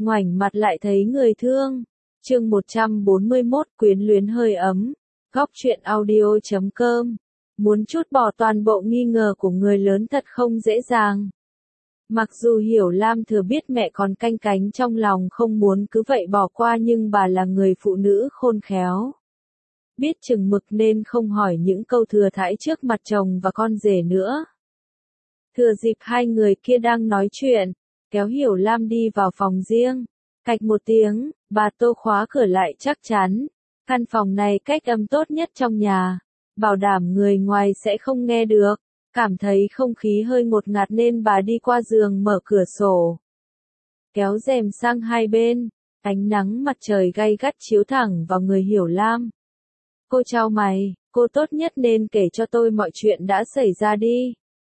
ngoảnh mặt lại thấy người thương. Chương 141 quyến luyến hơi ấm. Góc truyện audio.com. Muốn trút bỏ toàn bộ nghi ngờ của người lớn thật không dễ dàng. Mặc dù Hiểu Lam thừa biết mẹ còn canh cánh trong lòng không muốn cứ vậy bỏ qua, nhưng bà là người phụ nữ khôn khéo. Biết chừng mực nên không hỏi những câu thừa thãi trước mặt chồng và con rể nữa. Thừa dịp hai người kia đang nói chuyện, kéo Hiểu Lam đi vào phòng riêng. Cạch một tiếng, bà Tô khóa cửa lại chắc chắn. Căn phòng này cách âm tốt nhất trong nhà, bảo đảm người ngoài sẽ không nghe được. Cảm thấy không khí hơi ngột ngạt nên bà đi qua giường mở cửa sổ. Kéo rèm sang hai bên, ánh nắng mặt trời gay gắt chiếu thẳng vào người Hiểu Lam. Cô chau mày, cô tốt nhất nên kể cho tôi mọi chuyện đã xảy ra đi.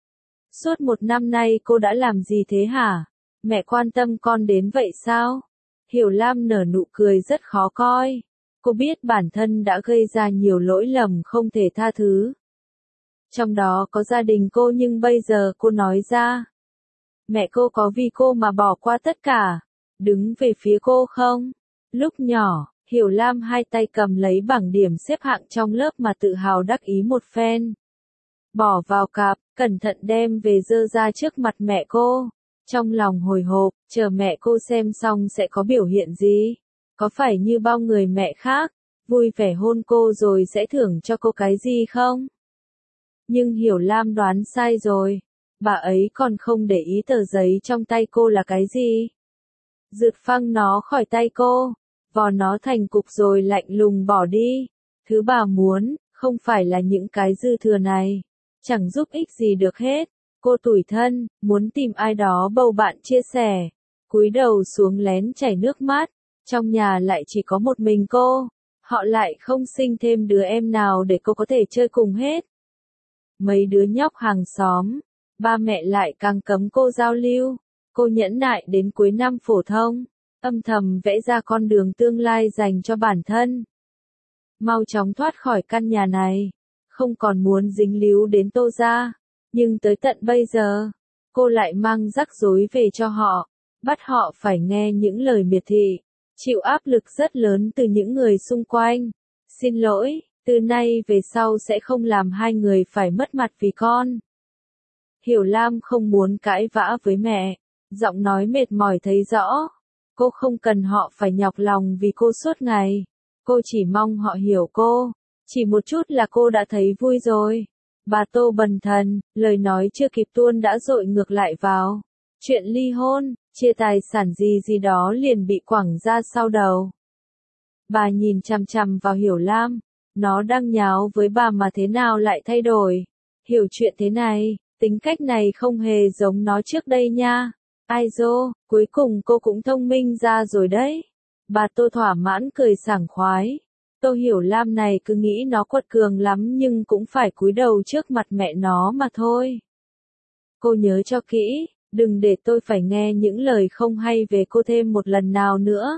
Suốt 1 năm nay cô đã làm gì thế hả? Mẹ quan tâm con đến vậy sao? Hiểu Lam nở nụ cười rất khó coi. Cô biết bản thân đã gây ra nhiều lỗi lầm không thể tha thứ. Trong đó có gia đình cô, nhưng bây giờ cô nói ra. Mẹ cô có vì cô mà bỏ qua tất cả, đứng về phía cô không? Lúc nhỏ, Hiểu Lam hai tay cầm lấy bảng điểm xếp hạng trong lớp mà tự hào đắc ý một phen. Bỏ vào cặp, cẩn thận đem về dơ ra trước mặt mẹ cô. Trong lòng hồi hộp, chờ mẹ cô xem xong sẽ có biểu hiện gì? Có phải như bao người mẹ khác, vui vẻ hôn cô rồi sẽ thưởng cho cô cái gì không? Nhưng Hiểu Lam đoán sai rồi. Bà ấy còn không để ý tờ giấy trong tay cô là cái gì. Rượt phăng nó khỏi tay cô, vò nó thành cục rồi lạnh lùng bỏ đi. Thứ bà muốn, không phải là những cái dư thừa này. Chẳng giúp ích gì được hết. Cô tủi thân, muốn tìm ai đó bầu bạn chia sẻ. Cúi đầu xuống lén chảy nước mắt. Trong nhà lại chỉ có một mình cô. Họ lại không sinh thêm đứa em nào để cô có thể chơi cùng hết. Mấy đứa nhóc hàng xóm, ba mẹ lại càng cấm cô giao lưu. Cô nhẫn nại đến cuối năm phổ thông, âm thầm vẽ ra con đường tương lai dành cho bản thân. Mau chóng thoát khỏi căn nhà này, không còn muốn dính líu đến Tô gia. Nhưng tới tận bây giờ, cô lại mang rắc rối về cho họ, bắt họ phải nghe những lời miệt thị, chịu áp lực rất lớn từ những người xung quanh. Xin lỗi, từ nay về sau sẽ không làm hai người phải mất mặt vì con. Hiểu Lam không muốn cãi vã với mẹ, giọng nói mệt mỏi thấy rõ. Cô không cần họ phải nhọc lòng vì cô suốt ngày. Cô chỉ mong họ hiểu cô. Chỉ một chút là cô đã thấy vui rồi. Bà Tô bần thần, lời nói chưa kịp tuôn đã dội ngược lại vào. Chuyện ly hôn, chia tài sản gì gì đó liền bị quẳng ra sau đầu. Bà nhìn chằm chằm vào Hiểu Lam. Nó đang nháo với bà mà thế nào lại thay đổi. Hiểu chuyện thế này, tính cách này không hề giống nó trước đây nha. Ai dô, cuối cùng cô cũng thông minh ra rồi đấy. Bà Tô thỏa mãn cười sảng khoái. Tô Hiểu Lam này cứ nghĩ nó quật cường lắm nhưng cũng phải cúi đầu trước mặt mẹ nó mà thôi. Cô nhớ cho kỹ, đừng để tôi phải nghe những lời không hay về cô thêm một lần nào nữa.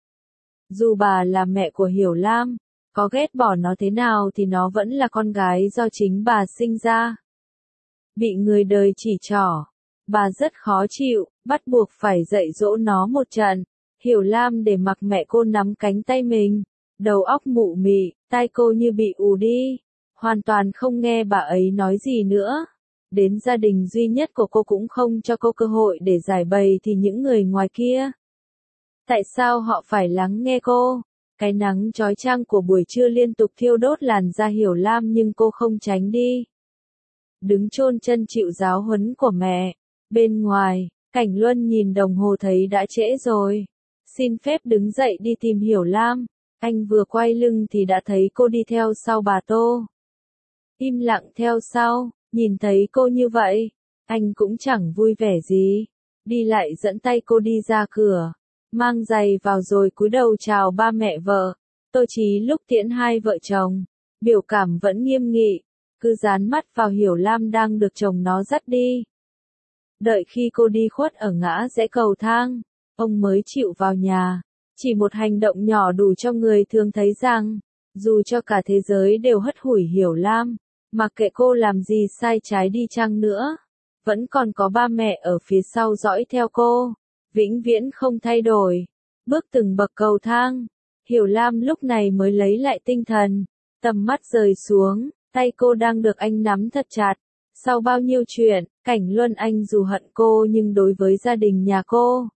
Dù bà là mẹ của Hiểu Lam, có ghét bỏ nó thế nào thì nó vẫn là con gái do chính bà sinh ra. Bị người đời chỉ trỏ, bà rất khó chịu, bắt buộc phải dạy dỗ nó một trận. Hiểu Lam để mặc mẹ cô nắm cánh tay mình, đầu óc mụ mị, tai cô như bị ù đi, hoàn toàn không nghe bà ấy nói gì nữa. Đến gia đình duy nhất của cô cũng không cho cô cơ hội để giải bày thì những người ngoài kia. Tại sao họ phải lắng nghe cô? Cái nắng chói chang của buổi trưa liên tục thiêu đốt làn da Hiểu Lam nhưng cô không tránh đi. Đứng chôn chân chịu giáo huấn của mẹ. Bên ngoài, Cảnh Luân nhìn đồng hồ thấy đã trễ rồi. Xin phép đứng dậy đi tìm Hiểu Lam. Anh vừa quay lưng thì đã thấy cô đi theo sau bà Tô. Im lặng theo sau, nhìn thấy cô như vậy, anh cũng chẳng vui vẻ gì. Đi lại dẫn tay cô đi ra cửa. Mang giày vào rồi cúi đầu chào ba mẹ vợ. Tô Chí lúc tiễn hai vợ chồng, biểu cảm vẫn nghiêm nghị, cứ dán mắt vào Hiểu Lam đang được chồng nó dắt đi. Đợi khi cô đi khuất ở ngã rẽ cầu thang, ông mới chịu vào nhà. Chỉ một hành động nhỏ đủ cho người thường thấy rằng, dù cho cả thế giới đều hất hủi Hiểu Lam, mặc kệ cô làm gì sai trái đi chăng nữa, vẫn còn có ba mẹ ở phía sau dõi theo cô. vĩnh viễn không thay đổi. Bước từng bậc cầu thang, Hiểu Lam lúc này mới lấy lại tinh thần, tầm mắt rời xuống, tay cô đang được anh nắm thật chặt. Sau bao nhiêu chuyện, Cảnh Luân anh dù hận cô nhưng đối với gia đình nhà cô,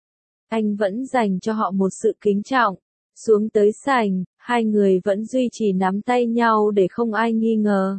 anh vẫn dành cho họ một sự kính trọng. Xuống tới sảnh, hai người vẫn duy trì nắm tay nhau để không ai nghi ngờ.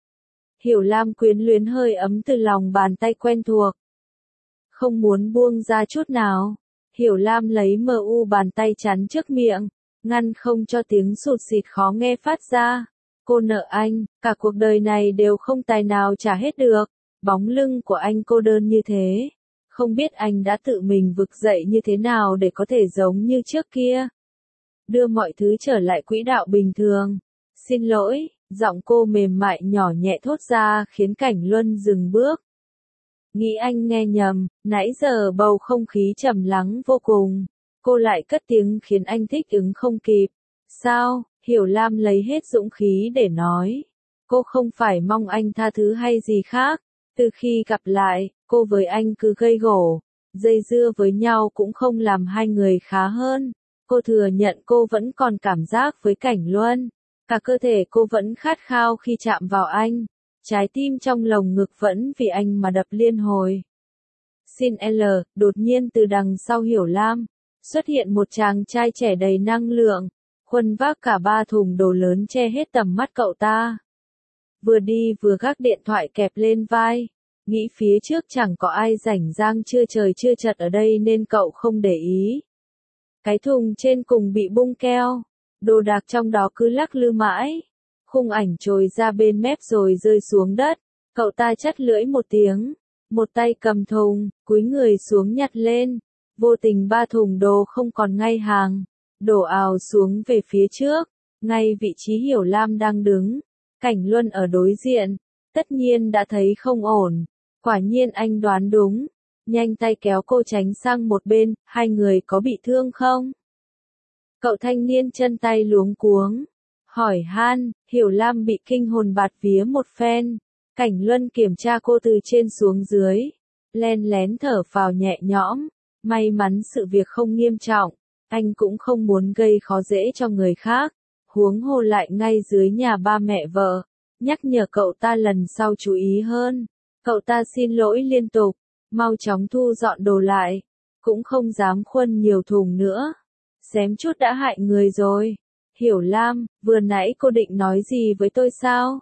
Hiểu Lam quyến luyến hơi ấm từ lòng bàn tay quen thuộc. Không muốn buông ra chút nào. Hiểu Lam lấy bàn tay chắn trước miệng, ngăn không cho tiếng sụt sịt khó nghe phát ra. Cô nợ anh, cả cuộc đời này đều không tài nào trả hết được. Bóng lưng của anh cô đơn như thế. Không biết anh đã tự mình vực dậy như thế nào để có thể giống như trước kia. Đưa mọi thứ trở lại quỹ đạo bình thường. Xin lỗi, giọng cô mềm mại nhỏ nhẹ thốt ra khiến Cảnh Luân dừng bước. Nghĩ anh nghe nhầm, nãy giờ bầu không khí trầm lắng vô cùng. Cô lại cất tiếng khiến anh thích ứng không kịp. Sao? Hiểu Lam lấy hết dũng khí để nói. Cô không phải mong anh tha thứ hay gì khác. Từ khi gặp lại, cô với anh cứ gây gổ, dây dưa với nhau cũng không làm hai người khá hơn. Cô thừa nhận cô vẫn còn cảm giác với Cảnh Luân. Cả cơ thể cô vẫn khát khao khi chạm vào anh. Trái tim trong lồng ngực vẫn vì anh mà đập liên hồi. Xin L, đột nhiên từ đằng sau Hiểu Lam, xuất hiện một chàng trai trẻ đầy năng lượng, khuân vác cả 3 thùng đồ lớn che hết tầm mắt cậu ta. Vừa đi vừa gác điện thoại kẹp lên vai, nghĩ phía trước chẳng có ai rảnh rang chưa trời chưa chật ở đây nên cậu không để ý. Cái thùng trên cùng bị bung keo, đồ đạc trong đó cứ lắc lư mãi. Khung ảnh trồi ra bên mép rồi rơi xuống đất, cậu ta chắt lưỡi một tiếng, một tay cầm thùng, cúi người xuống nhặt lên. Vô tình 3 thùng đồ không còn ngay hàng, đổ ào xuống về phía trước, ngay vị trí Hiểu Lam đang đứng. Cảnh Luân ở đối diện, tất nhiên đã thấy không ổn. Quả nhiên anh đoán đúng, nhanh tay kéo cô tránh sang một bên. Hai người có bị thương không? Cậu thanh niên chân tay luống cuống hỏi han. Hiểu Lam bị kinh hồn bạt vía một phen. Cảnh Luân kiểm tra cô từ trên xuống dưới, len lén thở phào nhẹ nhõm. May mắn sự việc không nghiêm trọng, anh cũng không muốn gây khó dễ cho người khác. Huống hồ lại ngay dưới nhà ba mẹ vợ, nhắc nhở cậu ta lần sau chú ý hơn. Cậu ta xin lỗi liên tục, mau chóng thu dọn đồ lại, cũng không dám khuân nhiều thùng nữa. Xém chút đã hại người rồi. Hiểu Lam, vừa nãy cô định nói gì với tôi sao?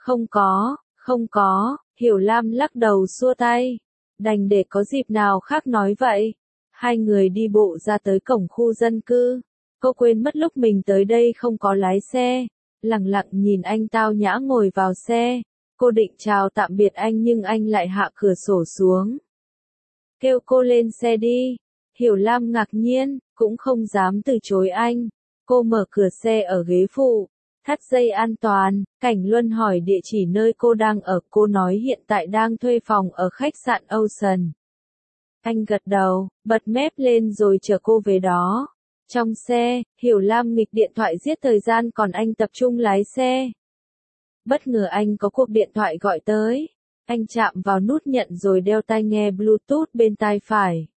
Không có, Hiểu Lam lắc đầu xua tay. Đành để có dịp nào khác nói vậy. Hai người đi bộ ra tới cổng khu dân cư. Cô quên mất lúc mình tới đây không có lái xe. Lặng lặng nhìn anh tao nhã ngồi vào xe. Cô định chào tạm biệt anh nhưng anh lại hạ cửa sổ xuống. Kêu cô lên xe đi. Hiểu Lam ngạc nhiên, cũng không dám từ chối anh. Cô mở cửa xe ở ghế phụ, thắt dây an toàn. Cảnh Luân hỏi địa chỉ nơi cô đang ở. Cô nói hiện tại đang thuê phòng ở khách sạn Ocean. Anh gật đầu, bật mép lên rồi chở cô về đó. Trong xe, Hiểu Lam nghịch điện thoại giết thời gian còn anh tập trung lái xe. Bất ngờ anh có cuộc điện thoại gọi tới. Anh chạm vào nút nhận rồi đeo tai nghe Bluetooth bên tai phải.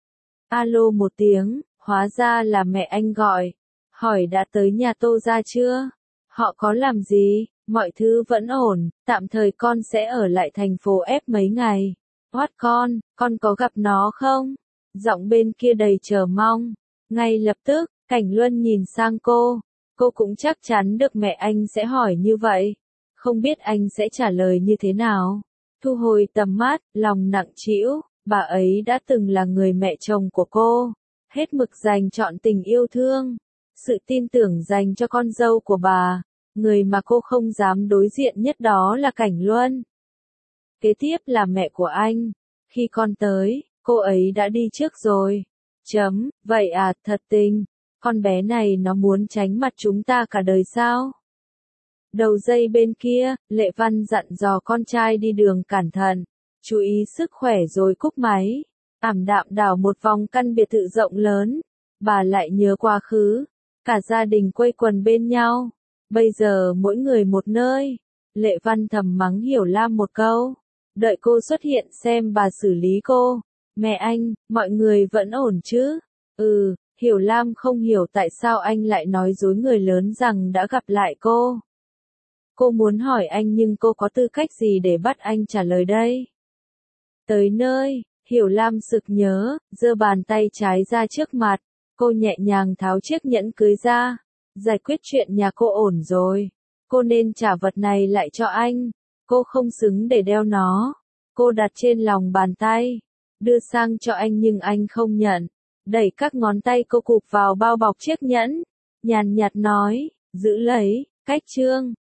Alo một tiếng, hóa ra là mẹ anh gọi. Hỏi đã tới nhà Tô Gia chưa? Họ có làm gì? Mọi thứ vẫn ổn, tạm thời con sẽ ở lại thành phố F mấy ngày. Hoát con có gặp nó không? Giọng bên kia đầy chờ mong. Ngay lập tức, Cảnh Luân nhìn sang cô cũng chắc chắn được mẹ anh sẽ hỏi như vậy. Không biết anh sẽ trả lời như thế nào. Thu hồi tầm mắt, lòng nặng trĩu, bà ấy đã từng là người mẹ chồng của cô. Hết mực dành trọn tình yêu thương, sự tin tưởng dành cho con dâu của bà. Người mà cô không dám đối diện nhất đó là Cảnh Luân. Kế tiếp là mẹ của anh. Khi con tới, cô ấy đã đi trước rồi. Vậy à, thật tình. Con bé này nó muốn tránh mặt chúng ta cả đời sao? Đầu dây bên kia, Lệ Văn dặn dò con trai đi đường cẩn thận, chú ý sức khỏe rồi cúp máy. Ảm đạm đảo một vòng căn biệt thự rộng lớn. Bà lại nhớ quá khứ. Cả gia đình quây quần bên nhau. Bây giờ mỗi người một nơi. Lệ Văn thầm mắng Hiểu Lam một câu. Đợi cô xuất hiện xem bà xử lý cô. Mẹ anh, mọi người vẫn ổn chứ? Ừ, Hiểu Lam không hiểu tại sao anh lại nói dối người lớn rằng đã gặp lại cô. Cô muốn hỏi anh nhưng cô có tư cách gì để bắt anh trả lời đây? Tới nơi, Hiểu Lam sực nhớ, giơ bàn tay trái ra trước mặt, cô nhẹ nhàng tháo chiếc nhẫn cưới ra. Giải quyết chuyện nhà cô ổn rồi. Cô nên trả vật này lại cho anh. Cô không xứng để đeo nó. Cô đặt trên lòng bàn tay, đưa sang cho anh nhưng anh không nhận. Đẩy các ngón tay cô cụp vào bao bọc chiếc nhẫn, nhàn nhạt nói, giữ lấy, cách trương.